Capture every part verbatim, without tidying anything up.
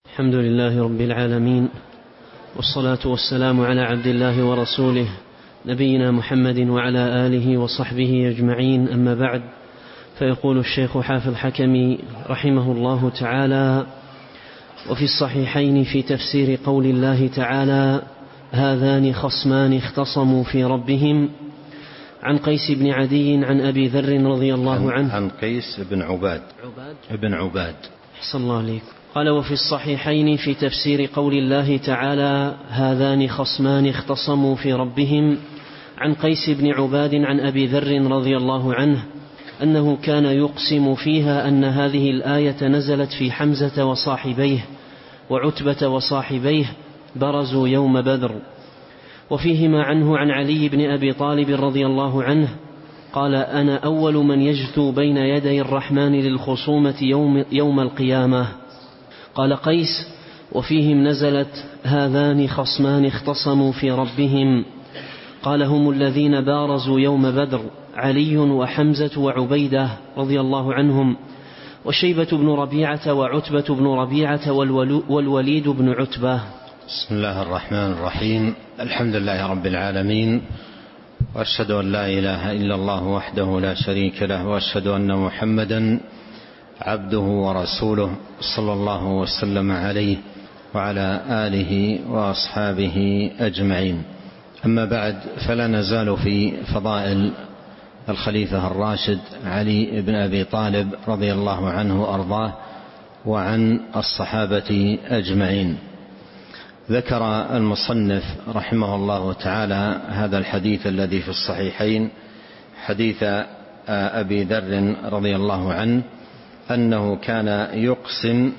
الحمد لله رب العالمين، والصلاة والسلام على عبد الله ورسوله نبينا محمد وعلى آله وصحبه أجمعين. أما بعد، فيقول الشيخ حافظ حكمي رحمه الله تعالى: وفي الصحيحين في تفسير قول الله تعالى: هذان خصمان اختصموا في ربهم، عن قيس بن عدي عن أبي ذر رضي الله عنه. عن قيس بن عباد عباد ابن عباد أحسن الله عليك. قال: وفي الصحيحين في تفسير قول الله تعالى: هذان خصمان اختصموا في ربهم، عن قيس بن عباد عن أبي ذر رضي الله عنه أنه كان يقسم فيها أن هذه الآية نزلت في حمزة وصاحبيه وعتبة وصاحبيه برزوا يوم بدر. وفيهما عنه عن علي بن أبي طالب رضي الله عنه قال: أنا أول من يجثو بين يدي الرحمن للخصومة يوم, يوم القيامة. قال قيس: وفيهم نزلت: هذان خصمان اختصموا في ربهم. قال: هم الذين بارزوا يوم بدر، علي وحمزة وعبيدة رضي الله عنهم، وشيبة بن ربيعة وعتبة بن ربيعة والوليد بن عتبة. بسم الله الرحمن الرحيم. الحمد لله رب العالمين، وأشهد أن لا إله إلا الله وحده لا شريك له، وأشهد أن محمدا عبده ورسوله صلى الله وسلم عليه وعلى آله وأصحابه أجمعين. أما بعد، فلا نزال في فضائل الخليفة الراشد علي بن أبي طالب رضي الله عنه وأرضاه وعن الصحابة أجمعين. ذكر المصنف رحمه الله تعالى هذا الحديث الذي في الصحيحين، حديث أبي ذر رضي الله عنه أنه كان يقسم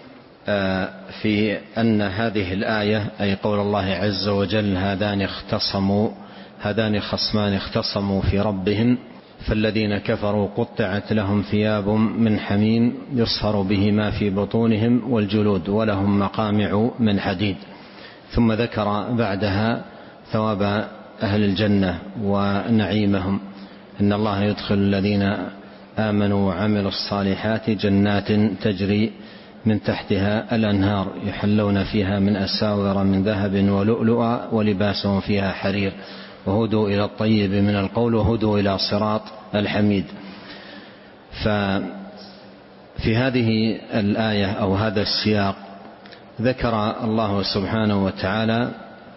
في أن هذه الآية، أي قول الله عز وجل: هذان اختصموا هذان خصمان اختصموا في ربهم، فالذين كفروا قطعت لهم ثياب من حميم يصهر به ما في بطونهم والجلود، ولهم مقامع من حديد. ثم ذكر بعدها ثواب أهل الجنة ونعيمهم، إن الله يدخل الذين آمنوا وعملوا الصالحات جنات تجري من تحتها الأنهار، يحلون فيها من أساور من ذهب ولؤلؤا ولباسهم فيها حرير، وهدوا إلى الطيب من القول وهدوا إلى صراط الحميد. ففي هذه الآية أو هذا السياق ذكر الله سبحانه وتعالى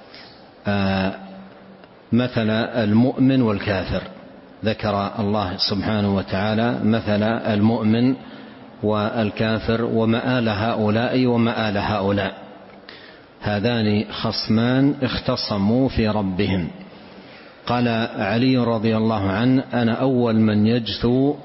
مثل المؤمن والكافر. ذكر الله سبحانه وتعالى مثل المؤمن والكافر ومآل هؤلاء ومآل هؤلاء. هذان خصمان اختصموا في ربهم. قال علي رضي الله عنه: أنا أول من يجثو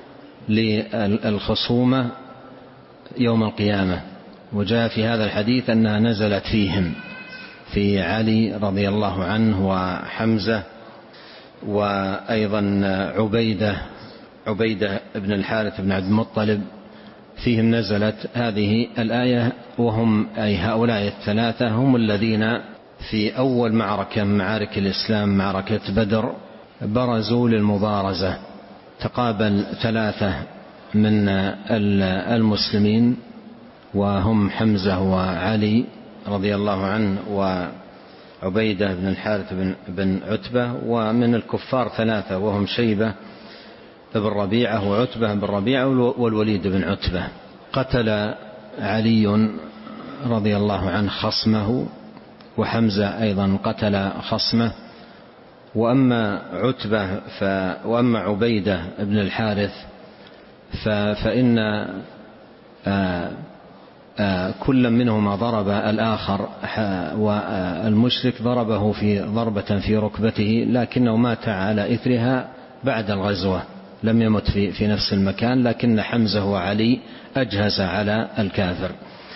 للخصومة يوم القيامة. وجاء في هذا الحديث أنها نزلت فيهم، في علي رضي الله عنه وحمزة وأيضا عبيدة عبيدة بن الحارث بن عبد المطلب، فيهم نزلت هذه الآية، وهم أي هؤلاء الثلاثة هم الذين في أول معركة من معارك الإسلام، معركة بدر، برزوا للمبارزة. تقابل ثلاثة من المسلمين، وهم حمزة وعلي رضي الله عنه وعبيدة بن الحارث بن عتبة، ومن الكفار ثلاثة وهم شيبة بن ربيعة وعتبة بن ربيعة والوليد بن عتبة. قتل علي رضي الله عنه خصمه، وحمزة أيضا قتل خصمه. وأما عتبة ف... وأما عبيدة بن الحارث ف... فإن آ... آ... كل منهما ضرب الآخر، والمشرك ضربه في ضربة في ركبته، لكنه مات على إثرها بعد الغزوة، لم يمت في, في نفس المكان، لكن حمزة وعلي أجهز على الكافر.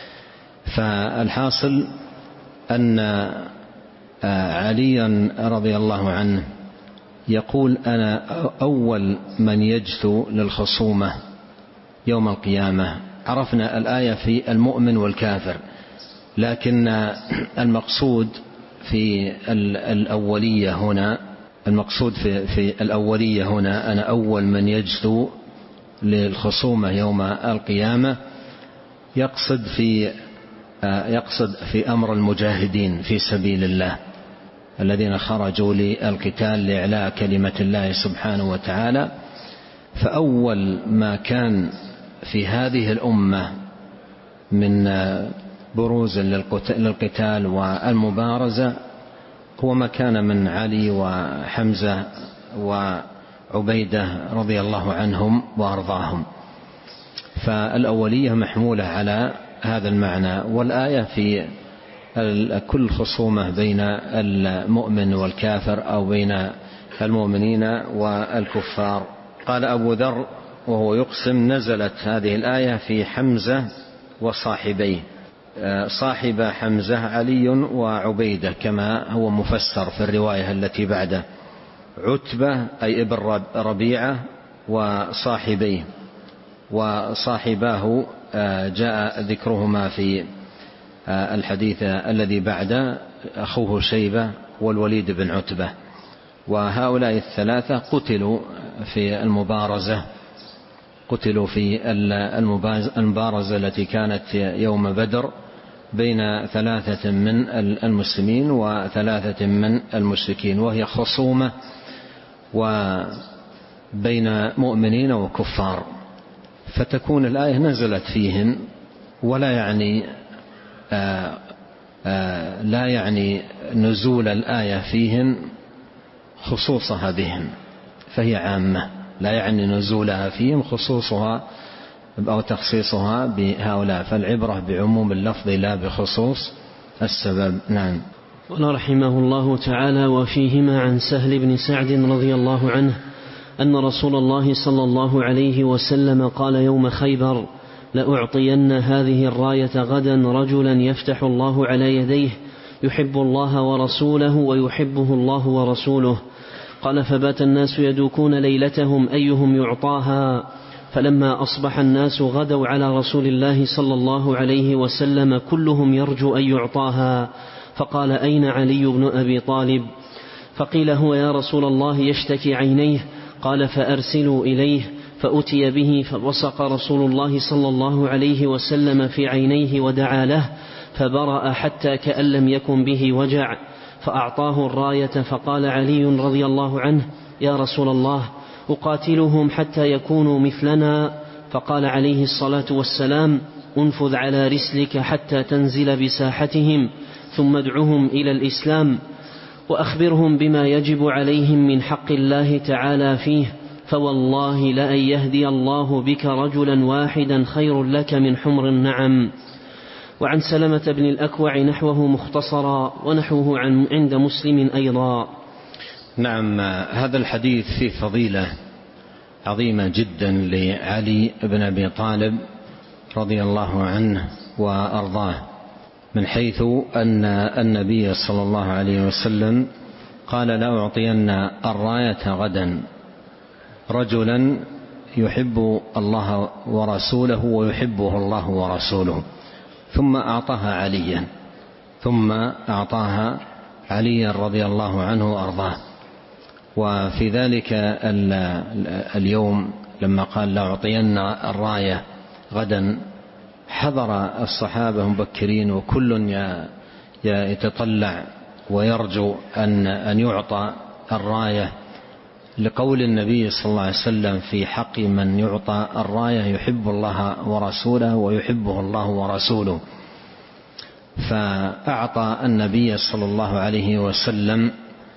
فالحاصل أن عليا رضي الله عنه يقول: أنا أول من يجثو للخصومة يوم القيامة. عرفنا الآية في المؤمن والكافر، لكن المقصود في الأولية هنا المقصود في, في الأولية هنا أنا أول من يجثو للخصومة يوم القيامة، يقصد في يقصد في أمر المجاهدين في سبيل الله الذين خرجوا للقتال لإعلاء كلمة الله سبحانه وتعالى. فأول ما كان في هذه الأمة من بروز للقتال والمبارزة هو ما كان من علي وحمزة وعبيدة رضي الله عنهم وأرضاهم. فالأولية محمولة على هذا المعنى. والآية في كل خصومة بين المؤمن والكافر أو بين المؤمنين والكفار. قال أبو ذر وهو يقسم: نزلت هذه الآية في حمزة وصاحبيه. صاحب حمزة علي وعبيدة كما هو مفسر في الرواية التي بعده. عتبة أي ابن ربيعة وصاحبيه، وصاحباه جاء ذكرهما في الحديث الذي بعده أخوه شيبة والوليد بن عتبة. وهؤلاء الثلاثة قتلوا في المبارزة قتلوا في المبارزة التي كانت يوم بدر بين ثلاثة من المسلمين وثلاثة من المشركين، وهي خصومة وبين مؤمنين وكفار. فتكون الآية نزلت فيهم، ولا يعني آآ آآ لا يعني نزول الآية فيهم خصوصها بهم، فهي عامة، لا يعني نزولها فيهم خصوصها أو تخصيصها بهؤلاء، فالعبرة بعموم اللفظ لا بخصوص السبب. نعم. قال رحمه الله تعالى: وفيهما عن سهل بن سعد رضي الله عنه أن رسول الله صلى الله عليه وسلم قال يوم خيبر: لأعطين هذه الراية غدا رجلا يفتح الله على يديه يحب الله ورسوله ويحبه الله ورسوله. قال: فبات الناس يدوكون ليلتهم أيهم يعطاها، فلما أصبح الناس غدوا على رسول الله صلى الله عليه وسلم كلهم يرجو أن يعطاها، فقال: أين علي بن أبي طالب؟ فقيل: هو يا رسول الله يشتكي عينيه. قال: فأرسلوا إليه. فأتي به فبصق رسول الله صلى الله عليه وسلم في عينيه ودعا له فبرأ حتى كأن لم يكن به وجع، فأعطاه الراية. فقال علي رضي الله عنه: يا رسول الله، أقاتلهم حتى يكونوا مثلنا؟ فقال عليه الصلاة والسلام: انفذ على رسلك حتى تنزل بساحتهم، ثم ادعهم إلى الإسلام، وأخبرهم بما يجب عليهم من حق الله تعالى فيه، فوالله لأن يهدي الله بك رجلا واحدا خير لك من حمر النعم. وعن سلمة بن الأكوع نحوه مختصرا، ونحوه عن عند مسلم أيضا. نعم. هذا الحديث فيه فضيلة عظيمة جدا لعلي بن أبي طالب رضي الله عنه وأرضاه، من حيث أن النبي صلى الله عليه وسلم قال: لا أعطين الراية غدا رجلا يحب الله ورسوله ويحبه الله ورسوله، ثم أعطاها عليا ثم أعطاها عليا رضي الله عنه وأرضاه. وفي ذلك اليوم لما قال: لا أعطين الراية غدا، حضر الصحابة مبكرين وكل يتطلع ويرجو أن أن يعطى الراية، لقول النبي صلى الله عليه وسلم في حق من يعطى الراية: يحب الله ورسوله ويحبه الله ورسوله. فأعطى النبي صلى الله عليه وسلم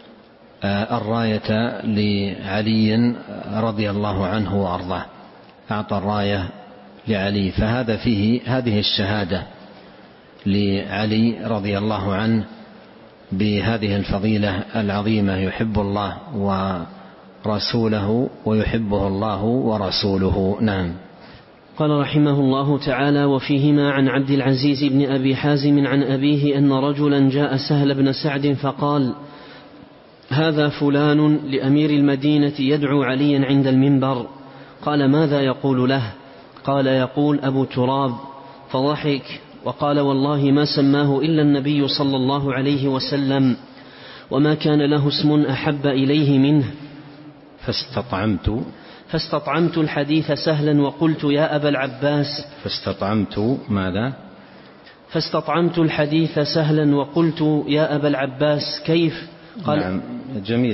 الراية لعلي رضي الله عنه وأرضاه، أعطى الراية لعلي. فهذا فيه هذه الشهادة لعلي رضي الله عنه بهذه الفضيلة العظيمة: يحب الله ورسوله ويحبه الله ورسوله. نعم. قال رحمه الله تعالى: وفيهما عن عبد العزيز بن أبي حازم عن أبيه أن رجلا جاء سهل بن سعد فقال: هذا فلان لأمير المدينة يدعو عليا عند المنبر. قال: ماذا يقول له؟ قال: يقول أبو تراب. فضحك وقال: والله ما سماه إلا النبي صلى الله عليه وسلم، وما كان له اسم أحب إليه منه. فاستطعمت فاستطعمت الحديث سهلا وقلت: يا أبا العباس. فاستطعمت ماذا؟ فاستطعمت الحديث سهلا وقلت يا أبا العباس كيف؟ قال نعم جميل.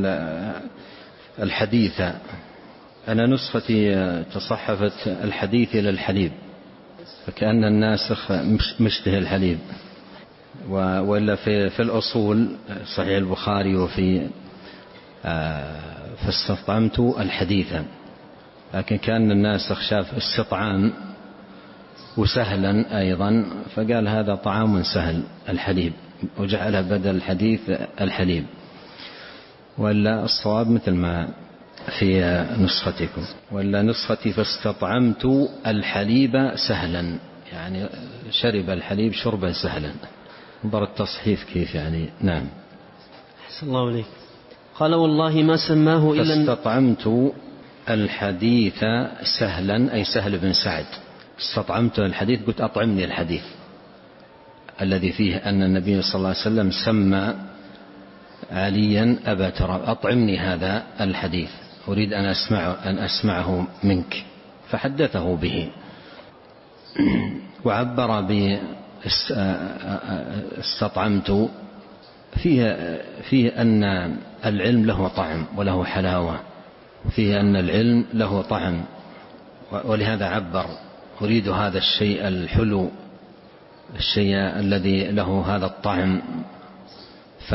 الحديث أنا نسختي تصحفت الحديث إلى الحليب، فكأن الناسخ مشتهي الحليب، وإلا في, في الأصول صحيح البخاري وفي فاستطعمت الحديث، لكن كان الناسخ شاف استطعام وسهلا أيضا فقال هذا طعام سهل الحليب، وجعلها بدل الحديث الحليب، ولا الصواب مثل ما في نسختكم، ولا نسختي فاستطعمت الحليب سهلا، يعني شرب الحليب شربا سهلا. انظر التصحيف كيف يعني. نعم أحسن الله عليك. قال والله ما سماه إلا فاستطعمت الحديث سهلا أي سهل بن سعد. استطعمت الحديث قلت أطعمني الحديث الذي فيه أن النبي صلى الله عليه وسلم سمى عليا أبا تراب، أطعمني هذا الحديث أريد أن أسمعه, أن أسمعه منك، فحدثه به. وعبر باستطعمت فيه, فيه أن العلم له طعم وله حلاوة، وفيه أن العلم له طعم، ولهذا عبر أريد هذا الشيء الحلو، الشيء الذي له هذا الطعم. ف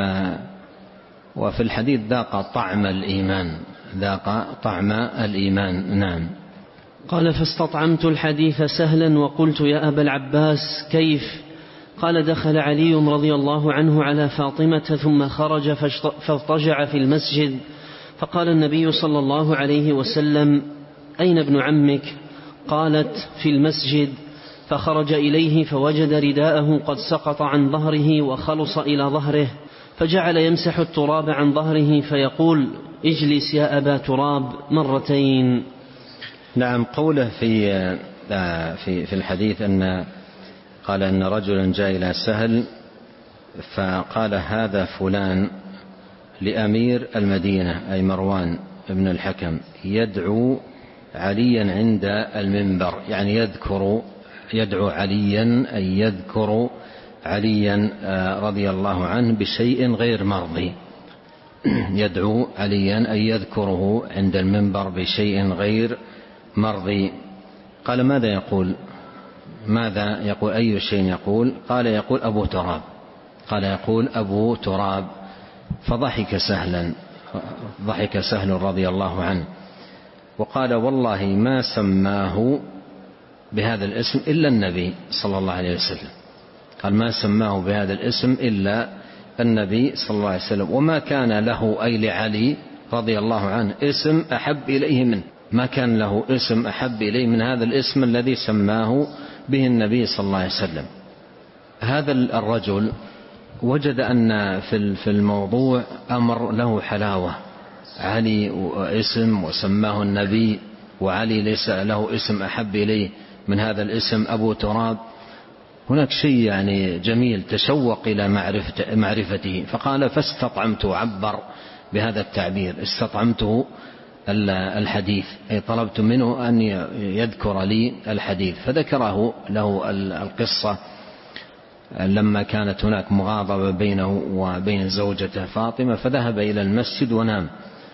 وفي الحديث ذاق طعم الإيمان، ذاق طعم الإيمان. نعم. قال فاستطعمت الحديث سهلا وقلت يا أبا العباس كيف؟ قال دخل علي رضي الله عنه على فاطمة ثم خرج فاضطجع في المسجد، فقال النبي صلى الله عليه وسلم أين ابن عمك؟ قالت في المسجد، فخرج إليه فوجد رداءه قد سقط عن ظهره وخلص إلى ظهره، فجعل يمسح التراب عن ظهره فيقول اجلس يا أبا تراب مرتين. نعم. قوله في في في الحديث أن قال أن رجلا جاء إلى سهل فقال هذا فلان لأمير المدينة أي مروان بن الحكم يدعو عليا عند المنبر، يعني يذكر يدعو عليا أي يذكر عليا رضي الله عنه بشيء غير مرضي، يدعو عليا أي يذكره عند المنبر بشيء غير مرضي. قال ماذا يقول؟ ماذا يقول؟ أي شيء يقول؟ قال يقول أبو تراب، قال يقول أبو تراب. فضحك سهلا، ضحك سهل رضي الله عنه وقال والله ما سماه بهذا الاسم إلا النبي صلى الله عليه وسلم، قال ما سماه بهذا الاسم إلا النبي صلى الله عليه وسلم، وما كان له أي لعلي رضي الله عنه اسم أحب إليه منه، ما كان له اسم أحب إليه من هذا الاسم الذي سماه به النبي صلى الله عليه وسلم. هذا الرجل وجد أن في الموضوع أمر له حلاوة، علي اسم وسماه النبي، وعلي ليس له اسم أحب إليه من هذا الاسم أبو تراب، هناك شيء يعني جميل تشوق إلى معرفته, معرفته فقال فاستطعمت، عبر بهذا التعبير استطعمته الحديث أي طلبت منه أن يذكر لي الحديث، فذكره له القصة لما كانت هناك مغاضبة بينه وبين زوجته فاطمة، فذهب إلى المسجد ونام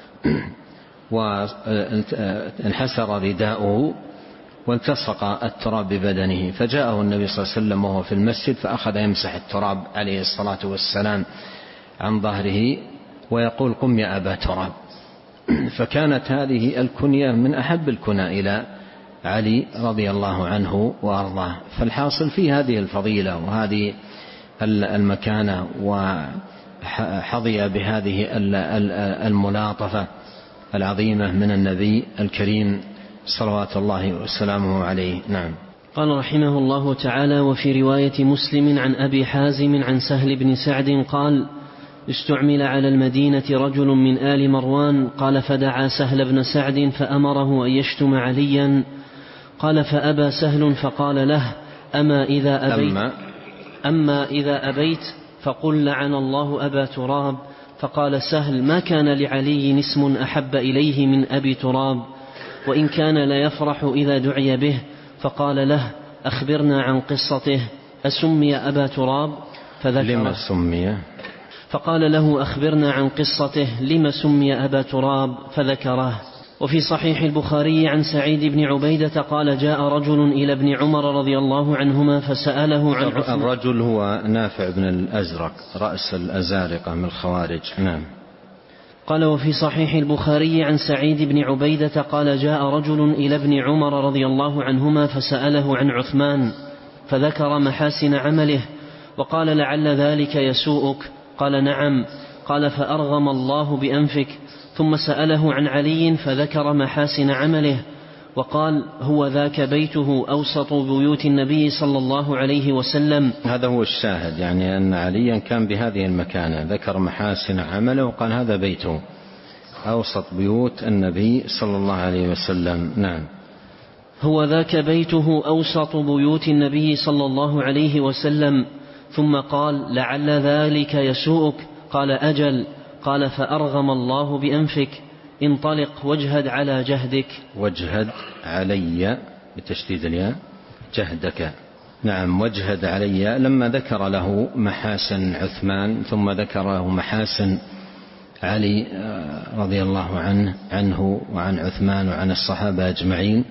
وانحسر رداؤه والتصق التراب ببدنه، فجاءه النبي صلى الله عليه وسلم وهو في المسجد فأخذ يمسح التراب عليه الصلاة والسلام عن ظهره ويقول قم يا أبا تراب. فكانت هذه الكنية من أحب الكنى إلى علي رضي الله عنه وأرضاه. فالحاصل في هذه الفضيلة وهذه المكانة وحظي بهذه الملاطفة العظيمة من النبي الكريم صلوات الله وسلامه عليه. نعم. قال رحمه الله تعالى وفي رواية مسلم عن أبي حازم عن سهل بن سعد قال استعمل على المدينة رجل من آل مروان، قال فدعا سهل بن سعد فأمره أن يشتم عليا، قال فأبى سهل فقال له أما إذا أبيت, أما أما إذا أبيت فقل لعن الله أبا تراب. فقال سهل ما كان لعلي اسم أحب إليه من أبي تراب، وإن كان لا يفرح إذا دعي به. فقال له أخبرنا عن قصته، أسمي أبا تراب؟ فذكر لما سمي؟ فقال له أخبرنا عن قصته لما سمي أبا تراب فذكره. وفي صحيح البخاري عن سعيد بن عبيدة قال جاء رجل إلى ابن عمر رضي الله عنهما فسأله عن عثمان. الرجل هو نافع بن الأزرق رأس الأزارقة من الخوارج. نعم. قال وفي صحيح البخاري عن سعيد بن عبيدة قال جاء رجل إلى ابن عمر رضي الله عنهما فسأله عن عثمان فذكر محاسن عمله وقال لعل ذلك يسوءك؟ قال نعم. قال فأرغم الله بأنفك. ثم سأله عن علي فذكر محاسن عمله وقال هو ذاك بيته أوسط بيوت النبي صلى الله عليه وسلم. هذا هو الشاهد، يعني أن عليا كان بهذه المكانة، ذكر محاسن عمله وقال هذا بيته أوسط بيوت النبي صلى الله عليه وسلم. نعم. هو ذاك بيته أوسط بيوت النبي صلى الله عليه وسلم. ثم قال لعل ذلك يسوءك؟ قال أجل. قال فأرغم الله بأنفك، انطلق واجهد على جهدك. واجهد علي بتشديد الياء جهدك. نعم. واجهد علي لما ذكر له محاسن عثمان ثم ذكر له محاسن علي رضي الله عنه عنه وعن عثمان وعن الصحابة أجمعين،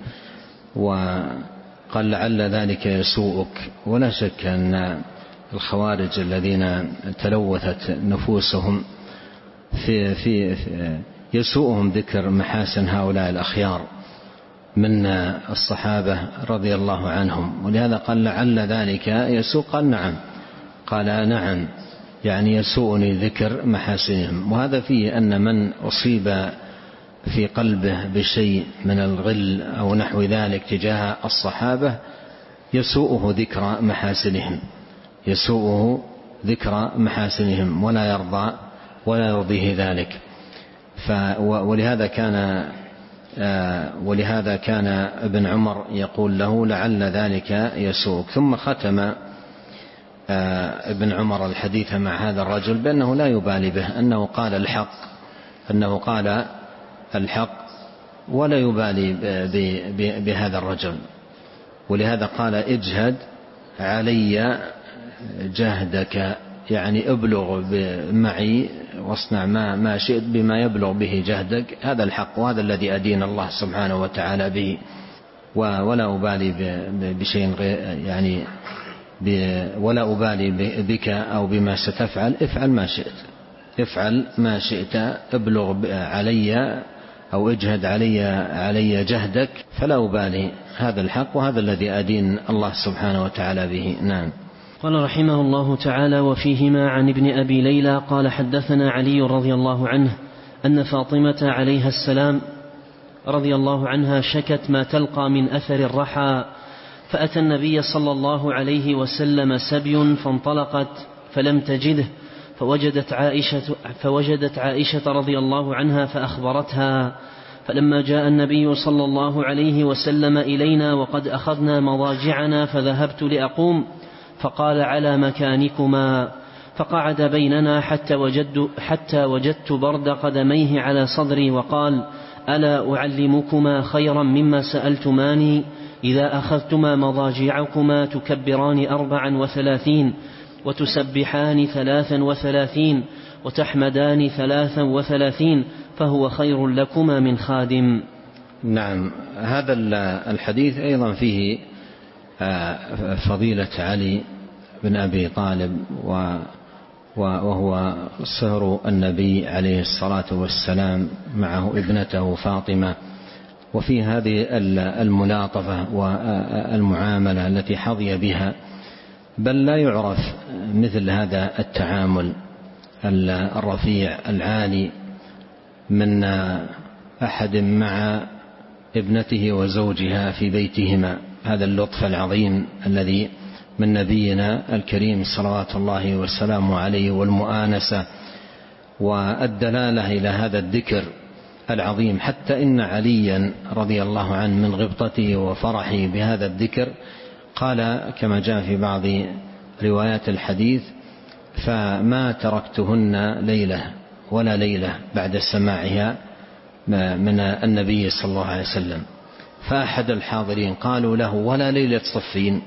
وقال لعل ذلك يسوءك. ولا شك أن الخوارج الذين تلوثت نفوسهم في في, في يسوءهم ذكر محاسن هؤلاء الأخيار من الصحابة رضي الله عنهم، ولهذا قال لعل ذلك يسوء. قال نعم. قال نعم، يعني يسوءني ذكر محاسنهم. وهذا فيه أن من أصيب في قلبه بشيء من الغل أو نحو ذلك تجاه الصحابة يسوءه ذكر محاسنهم، يسوءه ذكر محاسنهم ولا يرضى ولا يرضيه ذلك. ولهذا كان ولهذا كان ابن عمر يقول له لعل ذلك يسوءك. ثم ختم ابن عمر الحديث مع هذا الرجل بأنه لا يبالي به، أنه قال الحق أنه قال الحق ولا يبالي بهذا الرجل. ولهذا قال اجهد علي جهدك، يعني ابلغ معي واصنع ما ما شئت بما يبلغ به جهدك. هذا الحق وهذا الذي أدين الله سبحانه وتعالى به، ولا أبالي بشيء غير يعني ولا أبالي بك أو بما ستفعل. افعل ما شئت، افعل ما شئت، ابلغ علي أو اجهد علي علي جهدك، فلا أبالي. هذا الحق وهذا الذي أدين الله سبحانه وتعالى به. نعم. قال رحمه الله تعالى وفيهما عن ابن أبي ليلى قال حدثنا علي رضي الله عنه أن فاطمة عليها السلام رضي الله عنها شكت ما تلقى من أثر الرحى، فأتى النبي صلى الله عليه وسلم سبي فانطلقت فلم تجده، فوجدت عائشة, فوجدت عائشة رضي الله عنها فأخبرتها. فلما جاء النبي صلى الله عليه وسلم إلينا وقد أخذنا مضاجعنا فذهبت لأقوم، فقال على مكانكما، فقعد بيننا حتى وجدت, حتى وجدت برد قدميه على صدري، وقال ألا أعلمكما خيرا مما سألتماني؟ إذا أخذتما مضاجعكما تكبران أربعا وثلاثين وتسبحان ثلاثا وثلاثين وتحمدان ثلاثا وثلاثين، فهو خير لكما من خادم. نعم. هذا الحديث أيضا فيه فضيلة علي بن أبي طالب وهو صهر النبي عليه الصلاة والسلام معه ابنته فاطمة، وفي هذه الملاطفة والمعاملة التي حظي بها، بل لا يعرف مثل هذا التعامل الرفيع العالي من أحد مع ابنته وزوجها في بيتهما. هذا اللطف العظيم الذي من نبينا الكريم صلوات الله والسلام عليه، والمؤانسة والدلالة إلى هذا الذكر العظيم، حتى إن عليا رضي الله عنه من غبطته وفرحه بهذا الذكر قال كما جاء في بعض روايات الحديث فما تركتهن ليلة ولا ليلة بعد سماعها من النبي صلى الله عليه وسلم. فأحد الحاضرين قالوا له ولا ليلة صفين؟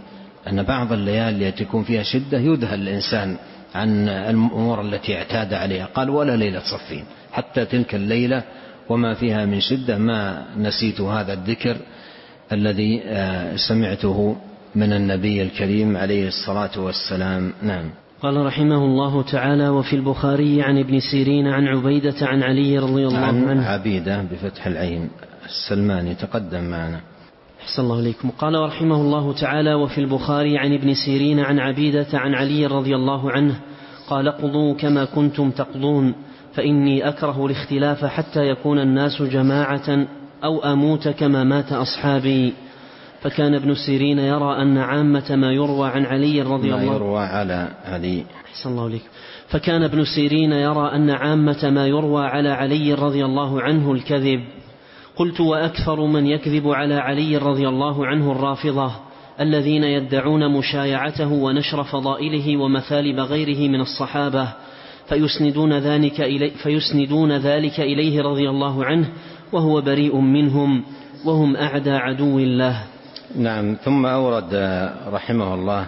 أن بعض الليالي تكون فيها شدة يذهل الإنسان عن الأمور التي اعتاد عليها. قال ولا ليلة صفين، حتى تلك الليلة وما فيها من شدة ما نسيت هذا الذكر الذي سمعته من النبي الكريم عليه الصلاة والسلام. نعم. قال رحمه الله تعالى: وفي البخاري عن ابن سيرين عن عبيدة عن علي رضي الله عن عنه. عبيدة بفتح العين السلماني تقدم معنا. أحسن الله إليكم. قال رحمه الله تعالى: وفي البخاري عن ابن سيرين عن عبيدة عن علي رضي الله عنه قال: اقضوا كما كنتم تقضون فإني أكره الاختلاف حتى يكون الناس جماعة أو أموت كما مات أصحابي. فكان ابن سيرين يرى أن عامة ما يروى عن علي رضي الله عنه ما يروى على علي أحسن الله إليكم. فكان ابن سيرين يرى أن عامة ما يروى على علي رضي الله عنه الكذب. قلت: وأكثر من يكذب على علي رضي الله عنه الرافضة الذين يدعون مشايعته ونشر فضائله ومثالب غيره من الصحابة فيسندون ذلك إلي فيسندون ذلك إليه رضي الله عنه وهو بريء منهم وهم أعدى عدو الله. نعم. ثم أورد رحمه الله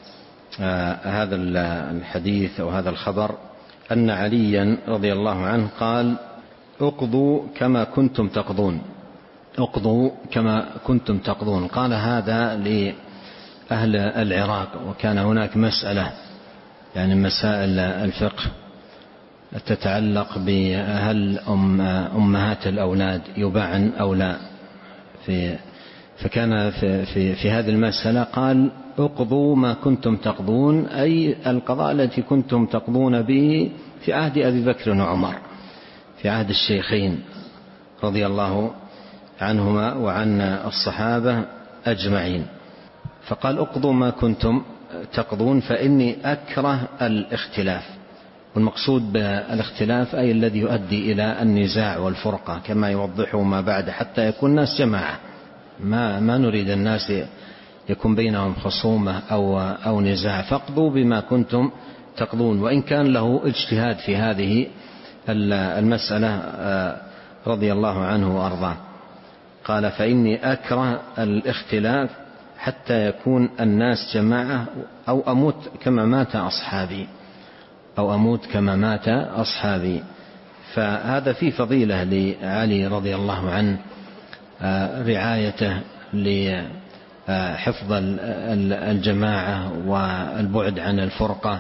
آه هذا الحديث أو هذا الخبر أن عليا رضي الله عنه قال: اقضوا كما كنتم تقضون، اقضوا كما كنتم تقضون. قال هذا لأهل العراق، وكان هناك مسألة يعني مسائل الفقه تتعلق بهل أم أمهات الأولاد يباعن أو لا، في فكان في, في, في هذه المسألة قال: اقضوا ما كنتم تقضون، أي القضاء التي كنتم تقضون به في عهد أبي بكر وعمر، في عهد الشيخين رضي الله عنهما وعن الصحابة أجمعين. فقال: اقضوا ما كنتم تقضون فإني أكره الاختلاف. والمقصود بالاختلاف أي الذي يؤدي إلى النزاع والفرقة، كما يوضحه ما بعد، حتى يكون الناس جماعة. ما, ما نريد الناس يكون بينهم خصومة أو, أو نزاع. فاقضوا بما كنتم تقضون. وإن كان له اجتهاد في هذه المسألة رضي الله عنه وأرضاه. قال: فإني أكره الاختلاف حتى يكون الناس جماعة أو أموت كما مات أصحابي أو أموت كما مات أصحابي. فهذا فيه فضيلة لعلي رضي الله عنه، رعايته لحفظ الجماعة والبعد عن الفرقة،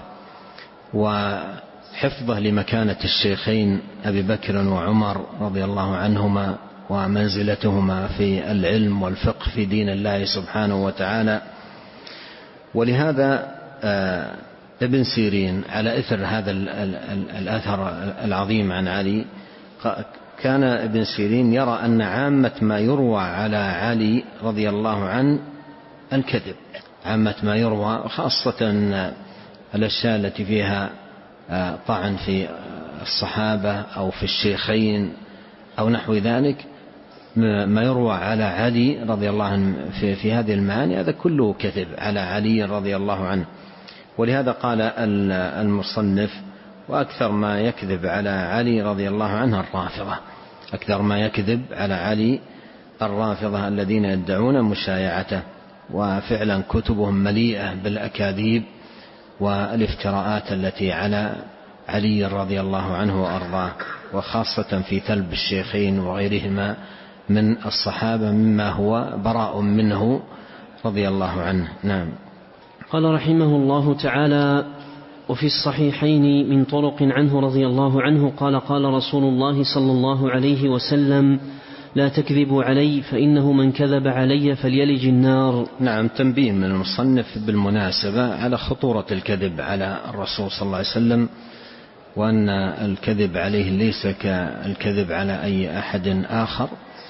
وحفظه لمكانة الشيخين أبي بكر وعمر رضي الله عنهما ومنزلتهما في العلم والفقه في دين الله سبحانه وتعالى. ولهذا ابن سيرين على إثر هذا الأثر العظيم عن علي، كان ابن سيرين يرى أن عامة ما يروى على علي رضي الله عنه الكذب، عامة ما يروى، خاصة الأشياء التي فيها طعن في الصحابة أو في الشيخين أو نحو ذلك، ما يروى على علي رضي الله عنه في, في هذه المعاني، هذا كله كذب على علي رضي الله عنه. ولهذا قال المصنف: وأكثر ما يكذب على علي رضي الله عنه الرافضة، أكثر ما يكذب على علي الرافضة الذين يدعون مشايعته. وفعلا كتبهم مليئة بالأكاذيب والافتراءات التي على علي رضي الله عنه وأرضاه، وخاصة في ثلب الشيخين وغيرهما من الصحابة مما هو براء منه رضي الله عنه. نعم. قال رحمه الله تعالى: وفي الصحيحين من طرق عنه رضي الله عنه قال: قال رسول الله صلى الله عليه وسلم: لا تكذبوا علي فإنه من كذب علي فليلج النار. نعم. تنبيه من المصنف بالمناسبة على خطورة الكذب على الرسول صلى الله عليه وسلم، وأن الكذب عليه ليس كالكذب على أي أحد آخر،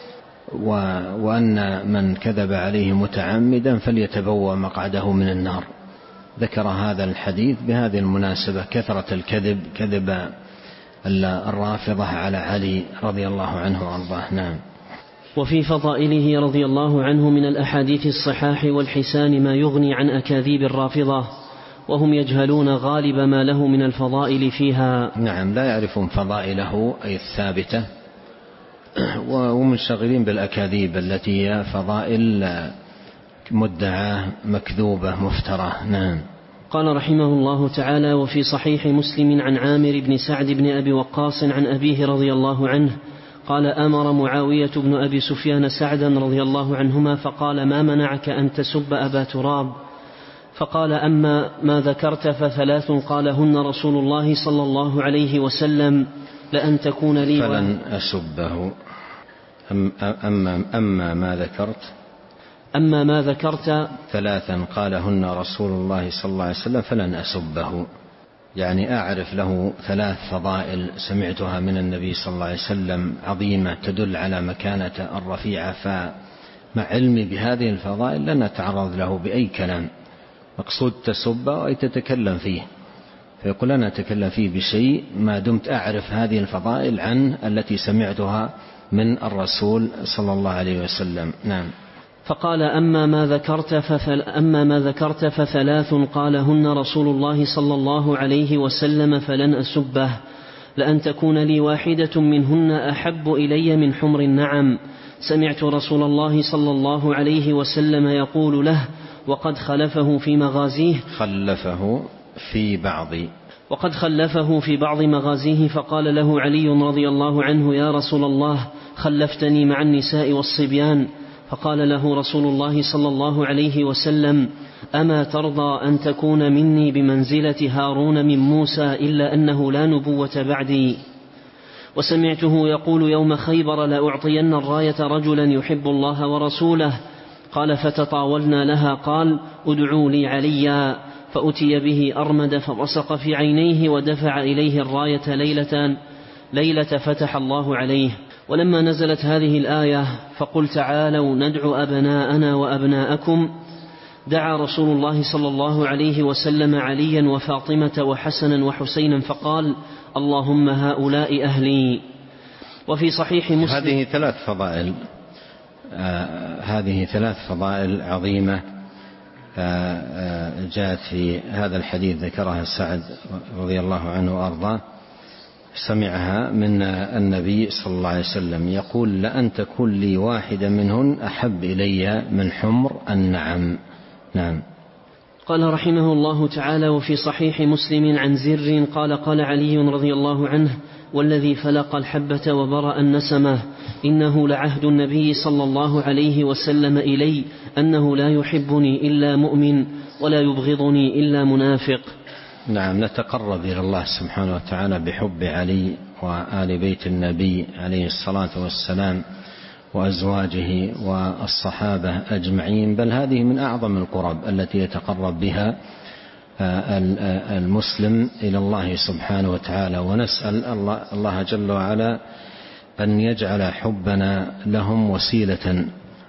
وأن من كذب عليه متعمدا فليتبوأ مقعده من النار. ذكر هذا الحديث بهذه المناسبة، كثرة الكذب، كذب الرافضة على علي رضي الله عنه وأرضاه. نعم. وفي فضائله رضي الله عنه من الأحاديث الصحاح والحسان ما يغني عن أكاذيب الرافضة، وهم يجهلون غالب ما له من الفضائل فيها. نعم. لا يعرفون فضائله أي الثابتة، ومنشغلين بالأكاذيب التي هي فضائل مدعاه مكذوبة مفترى. نعم. قال رحمه الله تعالى: وفي صحيح مسلم عن عامر بن سعد بن أبي وقاص عن أبيه رضي الله عنه قال: أمر معاوية بن أبي سفيان سعدا رضي الله عنهما فقال: ما منعك أن تسب أبا تراب؟ فقال: أما ما ذكرت فثلاث قالهن رسول الله صلى الله عليه وسلم لأن تكون لي فلن أسبه. أما, أما ما ذكرت أما ما ذكرت ثلاثا قالهن رسول الله صلى الله عليه وسلم فلن أسبه، يعني أعرف له ثلاث فضائل سمعتها من النبي صلى الله عليه وسلم عظيمة تدل على مكانة الرفيعة، فمع علمي بهذه الفضائل لن أتعرض له بأي كلام. مقصود تسبه أي تتكلم فيه، فيقول لن أتكلم فيه بشيء ما دمت أعرف هذه الفضائل عنه التي سمعتها من الرسول صلى الله عليه وسلم. نعم. فقال: أما ما ذكرت فثل أما ما ذكرت فثلاث قالهن رسول الله صلى الله عليه وسلم فلن أسبه، لأن تكون لي واحدة منهن أحب إلي من حمر النعم. سمعت رسول الله صلى الله عليه وسلم يقول له وقد خلفه في مغازيه خلفه في بعض وقد خلفه في بعض مغازيه فقال له علي رضي الله عنه: يا رسول الله، خلفتني مع النساء والصبيان. فقال له رسول الله صلى الله عليه وسلم: أما ترضى أن تكون مني بمنزلة هارون من موسى إلا أنه لا نبوة بعدي؟ وسمعته يقول يوم خيبر: لأعطين الراية رجلا يحب الله ورسوله. قال: فتطاولنا لها. قال: ادعوا لي عليا. فأتي به أرمد فبصق في عينيه ودفع إليه الراية ليلة, ليلة فتح الله عليه. ولما نزلت هذه الآية: فقل تعالوا ندعو أبناءنا وأبناءكم، دعا رسول الله صلى الله عليه وسلم عليا وفاطمة وحسنا وحسينا فقال: اللهم هؤلاء أهلي. وفي صحيح مسلم هذه ثلاث فضائل آه هذه ثلاث فضائل عظيمة آه آه جاءت في هذا الحديث ذكرها سعد رضي الله عنه وأرضاه، سمعها من النبي صلى الله عليه وسلم يقول: لأن تكون لي واحدة منهن أحب إلي من حمر النعم. نعم. قال رحمه الله تعالى: وفي صحيح مسلم عن زر قال: قال علي رضي الله عنه: والذي فلق الحبة وبرأ النسمة إنه لعهد النبي صلى الله عليه وسلم إلي أنه لا يحبني إلا مؤمن ولا يبغضني إلا منافق. نعم. نتقرب إلى الله سبحانه وتعالى بحب علي وآل بيت النبي عليه الصلاة والسلام وأزواجه والصحابة أجمعين، بل هذه من أعظم القرب التي يتقرب بها المسلم إلى الله سبحانه وتعالى. ونسأل الله جل وعلا أن يجعل حبنا لهم وسيلة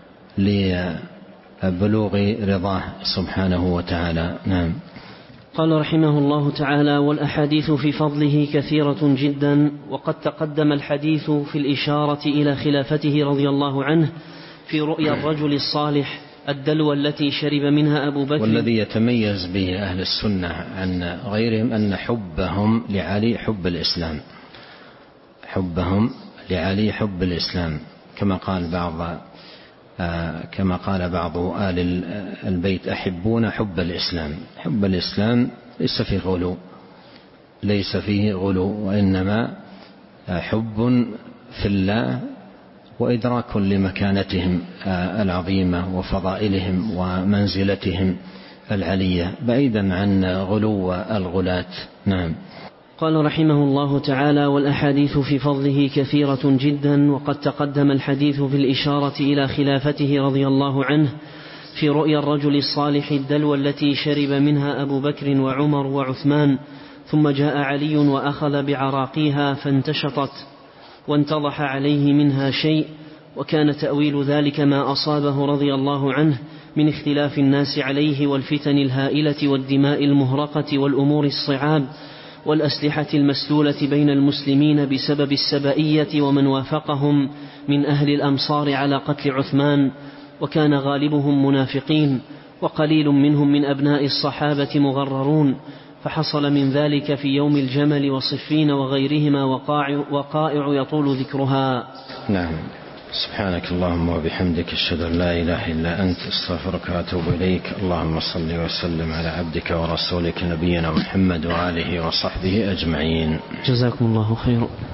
لبلوغ رضاه سبحانه وتعالى. نعم. قال رحمه الله تعالى: والأحاديث في فضله كثيرة جدا، وقد تقدم الحديث في الإشارة إلى خلافته رضي الله عنه في رؤيا الرجل الصالح الدلوى التي شرب منها أبو بكر. والذي يتميز به أهل السنة عن غيرهم أن حبهم لعلي حب الإسلام، حبهم لعلي حب الإسلام، كما قال بعض آه كما قال بعض آل البيت: أحبون حب الإسلام. حب الإسلام ليس فيه غلو، ليس فيه غلو، وإنما حب في الله وإدراك لمكانتهم آه العظيمة وفضائلهم ومنزلتهم العلية، بعيدا عن غلو الغلاة. نعم. قال رحمه الله تعالى: والأحاديث في فضله كثيرة جدا، وقد تقدم الحديث في الإشارة إلى خلافته رضي الله عنه في رؤيا الرجل الصالح الدلوى التي شرب منها أبو بكر وعمر وعثمان، ثم جاء علي وأخذ بعراقيها فانتشطت وانتضح عليه منها شيء، وكان تأويل ذلك ما أصابه رضي الله عنه من اختلاف الناس عليه والفتن الهائلة والدماء المهرقة والأمور الصعاب والأسلحة المسلولة بين المسلمين بسبب السبائية ومن وافقهم من أهل الأمصار على قتل عثمان، وكان غالبهم منافقين وقليل منهم من أبناء الصحابة مغررون، فحصل من ذلك في يوم الجمل وصفين وغيرهما وقائع, وقائع يطول ذكرها. نعم. سبحانك اللهم وبحمدك أشهد أن لا إله إلا أنت أستغفرك وأتوب إليك. اللهم صل وسلم على عبدك ورسولك نبينا محمد وآله وصحبه أجمعين. جزاكم الله خيرا.